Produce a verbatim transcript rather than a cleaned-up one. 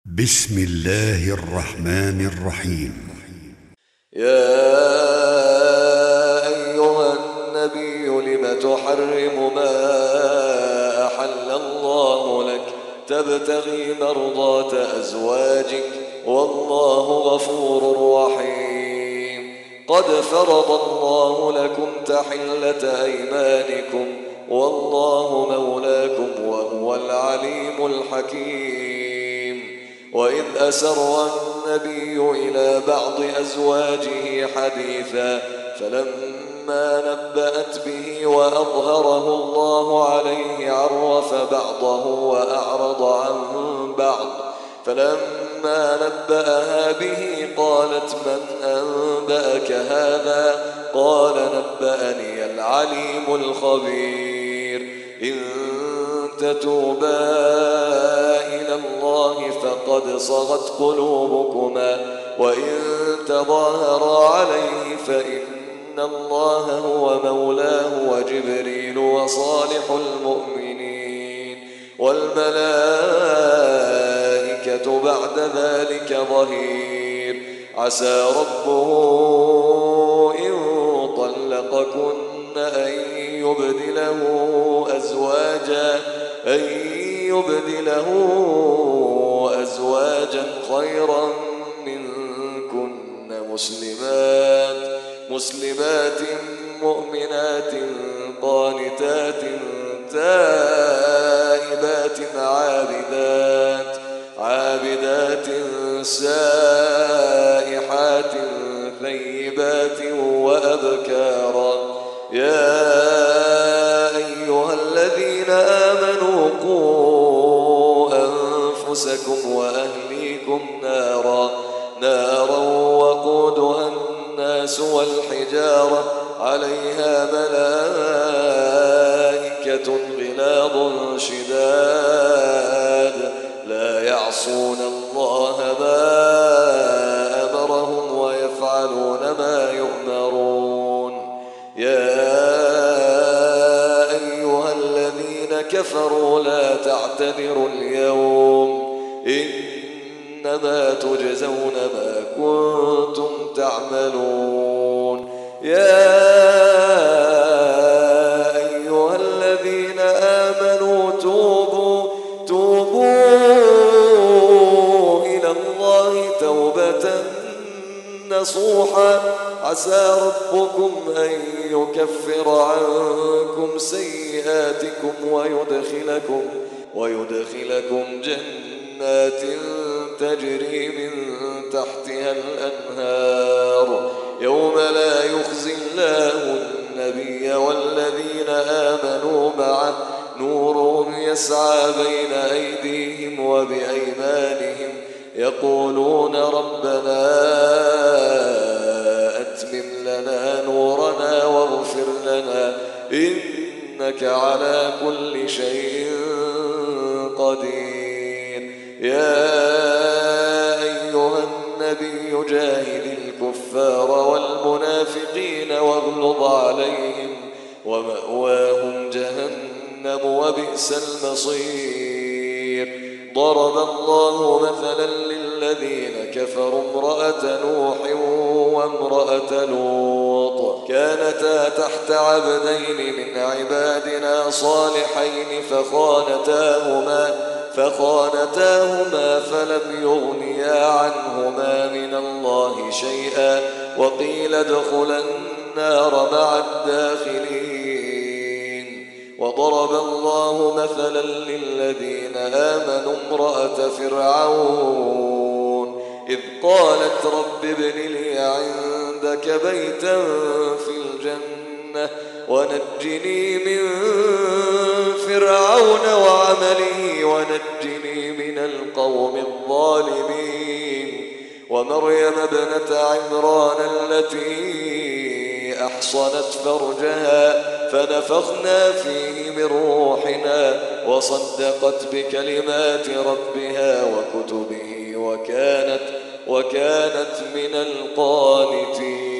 بسم الله الرحمن الرحيم. يا أيها النبي لم تحرم ما أحل الله لك تبتغي مرضات أزواجك والله غفور رحيم. قد فرض الله لكم تحلة أيمانكم والله مولاكم وهو العليم الحكيم. وإذ أسر النبي إلى بعض أزواجه حديثا فلما نبأت به وأظهره الله عليه عرف بعضه وأعرض عن بعض. فلما نبأها به قالت من أنبأك هذا؟ قال نبأني العليم الخبير. إن تتوبا إلى الله فقد صغت قلوبكما وإن تظاهرا عليه فإن الله هو مولاه وجبريل وصالح المؤمنين والملائكة بعد ذلك ظهير. عسى ربه إن طلقكن أن يبدله أزواجا أن يبدله أزواجا خيرا منكن مسلمات مسلمات مؤمنات قانتات تائبات عابدات عابدات سائحات ثيبات وأبكارا. يا أيها الذين آمنوا قوا أنفسكم وأهليكم نارا نارا وقودها الناس والحجارة عليها ملائكة غلاظ شداد لا يعصون الله ما أمرهم ويفعلون ما يؤمرون. يا أيها الذين كفروا لا تعتذروا اليوم إنما تجزون ما كنتم تعملون. يا أيها الذين آمنوا توبوا توبوا إلى الله توبة نصوحا عسى ربكم أن يكفر عنكم سيئاتكم ويدخلكم ويدخلكم جنات تجري من تحتها الأنهار يوم لا يخزي الله النبي والذين آمنوا معه نورهم يسعى بين أيديهم وبأيمانهم يقولون ربنا أتمم لنا نورنا واغفر لنا إنك على كل شيء قدير. يا أيها النبي جاهد الكفار والمنافقين واغلظ عليهم ومأواهم جهنم وبئس المصير. ضرب الله مثلا للذين كفروا امرأة نوح وامرأة لوط كانتا تحت عبدين من عبادنا صالحين فخانتاهما فخانتاهما فلم يغنيا عنهما من الله شيئا وقيل ادخلا النار مع الداخلين. وضرب الله مثلا للذين آمنوا امرأة فرعون إذ قالت رب ابن لي عندك بيتا في الجنة ونجني من فرعون وعمله ونجني من القوم الظالمين. ومريم ابنة عمران التي أحصنت فرجها فنفخنا فيه من روحنا وصدقت بكلمات ربها وكتبه وكانت وكانت من القانتين.